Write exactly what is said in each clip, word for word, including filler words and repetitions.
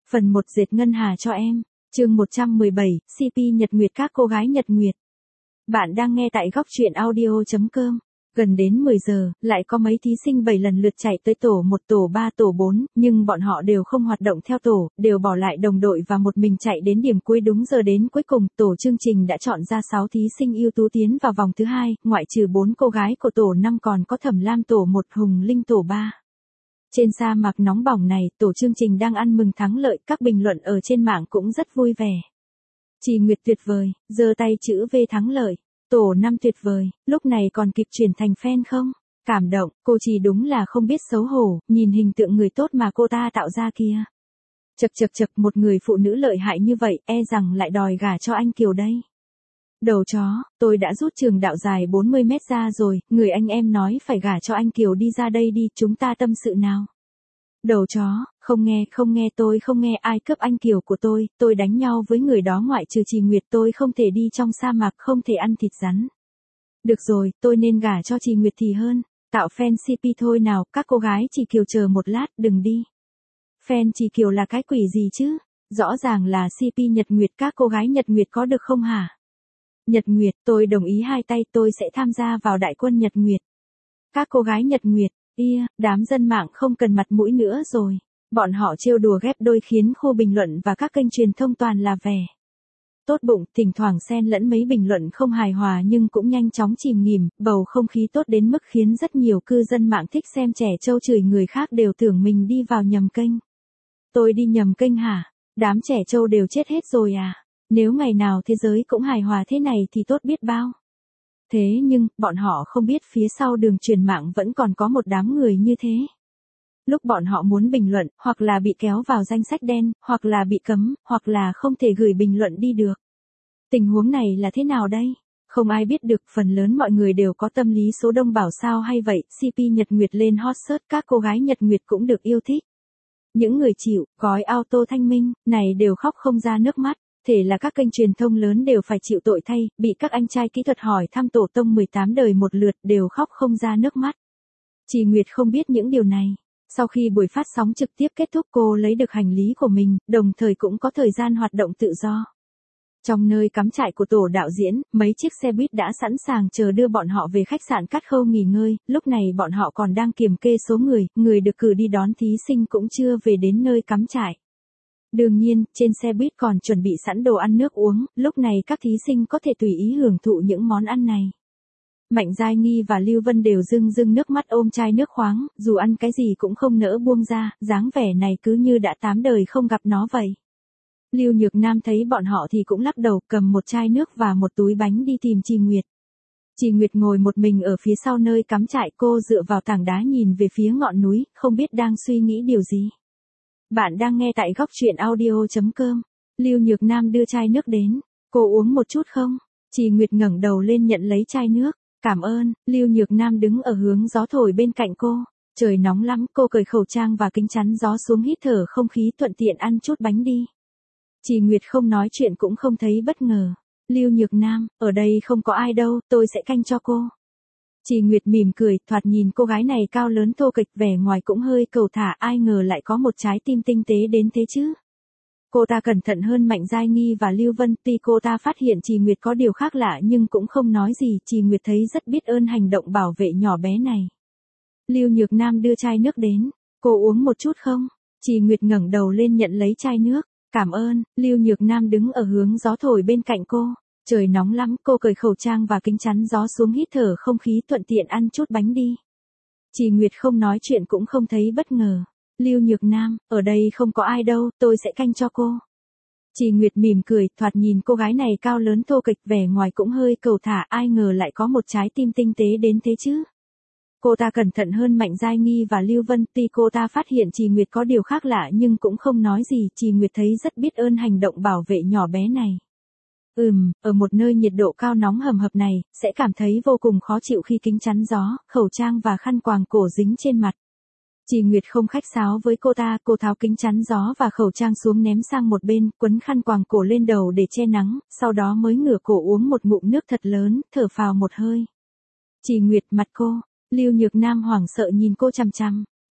Phần một dệt ngân hà cho em. Chương một trăm mười bảy, xê pê Nhật Nguyệt các cô gái Nhật Nguyệt. Bạn đang nghe tại góc truyện audio chấm com. Gần đến mười giờ, lại có mấy thí sinh bảy lần lượt chạy tới tổ một, tổ ba, tổ bốn, nhưng bọn họ đều không hoạt động theo tổ, đều bỏ lại đồng đội và một mình chạy đến điểm cuối đúng giờ đến cuối cùng. Tổ chương trình đã chọn ra sáu thí sinh ưu tú tiến vào vòng thứ hai, ngoại trừ bốn cô gái của tổ năm còn có Thẩm Lam tổ một, Hùng Linh tổ ba. Trên sa mạc nóng bỏng này, tổ chương trình đang ăn mừng thắng lợi, các bình luận ở trên mạng cũng rất vui vẻ. Trì Nguyệt tuyệt vời, giơ tay chữ V thắng lợi. Tổ năm tuyệt vời, lúc này còn kịp chuyển thành fan không? Cảm động, cô Trì đúng là không biết xấu hổ, nhìn hình tượng người tốt mà cô ta tạo ra kia. Chật chật chật, một người phụ nữ lợi hại như vậy, e rằng lại đòi gả cho anh Kiều đây. Đầu chó, tôi đã rút trường đạo dài bốn mươi mét ra rồi, người anh em nói phải gả cho anh Kiều đi ra đây đi, chúng ta tâm sự nào. Đầu chó, không nghe, không nghe tôi không nghe ai cướp anh Kiều của tôi, tôi đánh nhau với người đó ngoại trừ Trì Nguyệt tôi không thể đi trong sa mạc, không thể ăn thịt rắn. Được rồi, tôi nên gả cho Trì Nguyệt thì hơn, tạo fan xê pê thôi nào, các cô gái Trì Kiều chờ một lát, đừng đi. Fan Trì Kiều là cái quỷ gì chứ, rõ ràng là xê pê Nhật Nguyệt, các cô gái Nhật Nguyệt có được không hả? Nhật Nguyệt, tôi đồng ý hai tay, tôi sẽ tham gia vào đại quân Nhật Nguyệt. Các cô gái Nhật Nguyệt, ia, đám dân mạng không cần mặt mũi nữa rồi. Bọn họ trêu đùa ghép đôi khiến khu bình luận và các kênh truyền thông toàn là vẻ tốt bụng, thỉnh thoảng xen lẫn mấy bình luận không hài hòa nhưng cũng nhanh chóng chìm nghỉm, bầu không khí tốt đến mức khiến rất nhiều cư dân mạng thích xem trẻ trâu chửi người khác đều tưởng mình đi vào nhầm kênh. Tôi đi nhầm kênh hả? Đám trẻ trâu đều chết hết rồi à? Nếu ngày nào thế giới cũng hài hòa thế này thì tốt biết bao. Thế nhưng, bọn họ không biết phía sau đường truyền mạng vẫn còn có một đám người như thế. Lúc bọn họ muốn bình luận, hoặc là bị kéo vào danh sách đen, hoặc là bị cấm, hoặc là không thể gửi bình luận đi được. Tình huống này là thế nào đây? Không ai biết được, phần lớn mọi người đều có tâm lý số đông bảo sao hay vậy, xê pê Nhật Nguyệt lên hot search, các cô gái Nhật Nguyệt cũng được yêu thích. Những người chịu, gói auto thanh minh, này đều khóc không ra nước mắt. Thể là các kênh truyền thông lớn đều phải chịu tội thay, bị các anh trai kỹ thuật hỏi thăm tổ tông mười tám đời một lượt đều khóc không ra nước mắt. Trì Nguyệt không biết những điều này. Sau khi buổi phát sóng trực tiếp kết thúc cô lấy được hành lý của mình, đồng thời cũng có thời gian hoạt động tự do. Trong nơi cắm trại của tổ đạo diễn, mấy chiếc xe buýt đã sẵn sàng chờ đưa bọn họ về khách sạn Cát Khâu nghỉ ngơi, lúc này bọn họ còn đang kiểm kê số người, người được cử đi đón thí sinh cũng chưa về đến nơi cắm trại. Đương nhiên, trên xe buýt còn chuẩn bị sẵn đồ ăn nước uống, lúc này các thí sinh có thể tùy ý hưởng thụ những món ăn này. Mạnh Giai Nghi và Lưu Vân đều rưng rưng nước mắt ôm chai nước khoáng, dù ăn cái gì cũng không nỡ buông ra, dáng vẻ này cứ như đã tám đời không gặp nó vậy. Lưu Nhược Nam thấy bọn họ thì cũng lắc đầu, cầm một chai nước và một túi bánh đi tìm Trì Nguyệt. Trì Nguyệt ngồi một mình ở phía sau nơi cắm trại, cô dựa vào tảng đá nhìn về phía ngọn núi, không biết đang suy nghĩ điều gì. Bạn đang nghe tại góc truyện audio chấm com. Lưu Nhược Nam đưa chai nước đến. Cô uống một chút không? Trì Nguyệt ngẩng đầu lên nhận lấy chai nước. Cảm ơn. Lưu Nhược Nam đứng ở hướng gió thổi bên cạnh cô. Trời nóng lắm, cô cởi khẩu trang và kính chắn gió xuống hít thở không khí, thuận tiện ăn chút bánh đi. Trì Nguyệt không nói chuyện cũng không thấy bất ngờ. Lưu Nhược Nam, ở đây không có ai đâu, tôi sẽ canh cho cô. Trì Nguyệt mỉm cười, thoạt nhìn cô gái này cao lớn thô kệch, vẻ ngoài cũng hơi cầu thả, ai ngờ lại có một trái tim tinh tế đến thế chứ. Cô ta cẩn thận hơn Mạnh Giai Nghi và Lưu Vân, tuy cô ta phát hiện Trì Nguyệt có điều khác lạ nhưng cũng không nói gì, Trì Nguyệt thấy rất biết ơn hành động bảo vệ nhỏ bé này. Lưu Nhược Nam đưa chai nước đến. Cô uống một chút không? Trì Nguyệt ngẩng đầu lên nhận lấy chai nước. Cảm ơn. Lưu Nhược Nam đứng ở hướng gió thổi bên cạnh cô. Trời nóng lắm, cô cởi khẩu trang và kính chắn gió xuống hít thở không khí, thuận tiện ăn chút bánh đi. Trì Nguyệt không nói chuyện cũng không thấy bất ngờ. Lưu Nhược Nam, ở đây không có ai đâu, tôi sẽ canh cho cô. Trì Nguyệt mỉm cười, thoạt nhìn cô gái này cao lớn thô kệch, vẻ ngoài cũng hơi cầu thả, ai ngờ lại có một trái tim tinh tế đến thế chứ. Cô ta cẩn thận hơn Mạnh Giai Nghi và Lưu Vân, tuy cô ta phát hiện Trì Nguyệt có điều khác lạ nhưng cũng không nói gì, Trì Nguyệt thấy rất biết ơn hành động bảo vệ nhỏ bé này. Ừm, ở một nơi nhiệt độ cao nóng hầm hập này, sẽ cảm thấy vô cùng khó chịu khi kính chắn gió, khẩu trang và khăn quàng cổ dính trên mặt. Trì Nguyệt không khách sáo với cô ta, cô tháo kính chắn gió và khẩu trang xuống ném sang một bên, quấn khăn quàng cổ lên đầu để che nắng, sau đó mới ngửa cổ uống một ngụm nước thật lớn, thở phào một hơi. Trì Nguyệt, mặt cô. Lưu Nhược Nam hoảng sợ nhìn cô chằm chằm.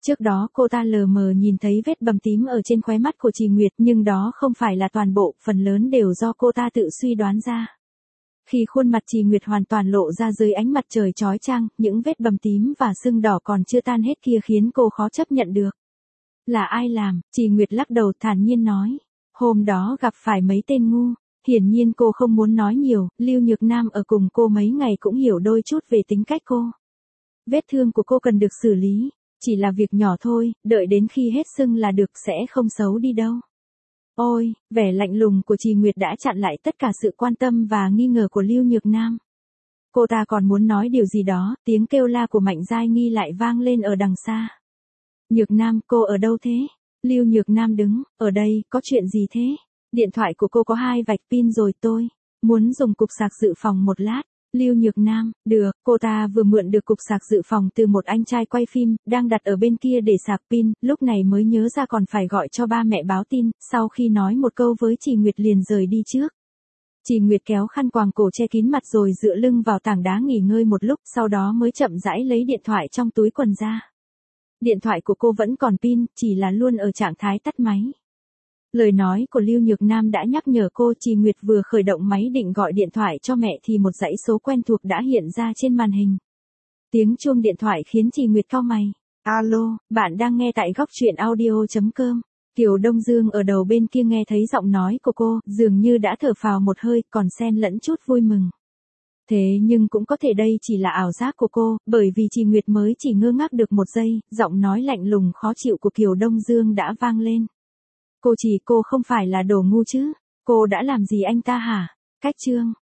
Trước đó cô ta lờ mờ nhìn thấy vết bầm tím ở trên khóe mắt của Trì Nguyệt, nhưng đó không phải là toàn bộ, phần lớn đều do cô ta tự suy đoán ra. Khi khuôn mặt Trì Nguyệt hoàn toàn lộ ra dưới ánh mặt trời chói chang, những vết bầm tím và sưng đỏ còn chưa tan hết kia khiến cô khó chấp nhận được. Là ai làm? Trì Nguyệt lắc đầu thản nhiên nói. Hôm đó gặp phải mấy tên ngu. Hiển nhiên cô không muốn nói nhiều, Lưu Nhược Nam ở cùng cô mấy ngày cũng hiểu đôi chút về tính cách cô. Vết thương của cô cần được xử lý, chỉ là việc nhỏ thôi, đợi đến khi hết sưng là được, sẽ không xấu đi đâu. Ôi, vẻ lạnh lùng của Trì Nguyệt đã chặn lại tất cả sự quan tâm và nghi ngờ của Lưu Nhược Nam. Cô ta còn muốn nói điều gì đó, tiếng kêu la của Mạnh Giai Nghi lại vang lên ở đằng xa. Nhược Nam, cô ở đâu thế? Lưu Nhược Nam đứng, ở đây, có chuyện gì thế? Điện thoại của cô có hai vạch pin rồi, tôi muốn dùng cục sạc dự phòng một lát. Lưu Nhược Nam, được, cô ta vừa mượn được cục sạc dự phòng từ một anh trai quay phim, đang đặt ở bên kia để sạc pin, lúc này mới nhớ ra còn phải gọi cho ba mẹ báo tin, sau khi nói một câu với Trì Nguyệt liền rời đi trước. Trì Nguyệt kéo khăn quàng cổ che kín mặt rồi dựa lưng vào tảng đá nghỉ ngơi một lúc, sau đó mới chậm rãi lấy điện thoại trong túi quần ra. Điện thoại của cô vẫn còn pin, chỉ là luôn ở trạng thái tắt máy. Lời nói của Lưu Nhược Nam đã nhắc nhở cô. Trì Nguyệt vừa khởi động máy định gọi điện thoại cho mẹ thì một dãy số quen thuộc đã hiện ra trên màn hình. Tiếng chuông điện thoại khiến Trì Nguyệt cau mày. Alo, bạn đang nghe tại góc truyện audio chấm com. Kiều Đông Dương ở đầu bên kia nghe thấy giọng nói của cô, dường như đã thở phào một hơi, còn xen lẫn chút vui mừng. Thế nhưng cũng có thể đây chỉ là ảo giác của cô, bởi vì Trì Nguyệt mới chỉ ngơ ngác được một giây, giọng nói lạnh lùng khó chịu của Kiều Đông Dương đã vang lên. Cô chỉ cô không phải là đồ ngu chứ, cô đã làm gì anh ta hả? Cách chương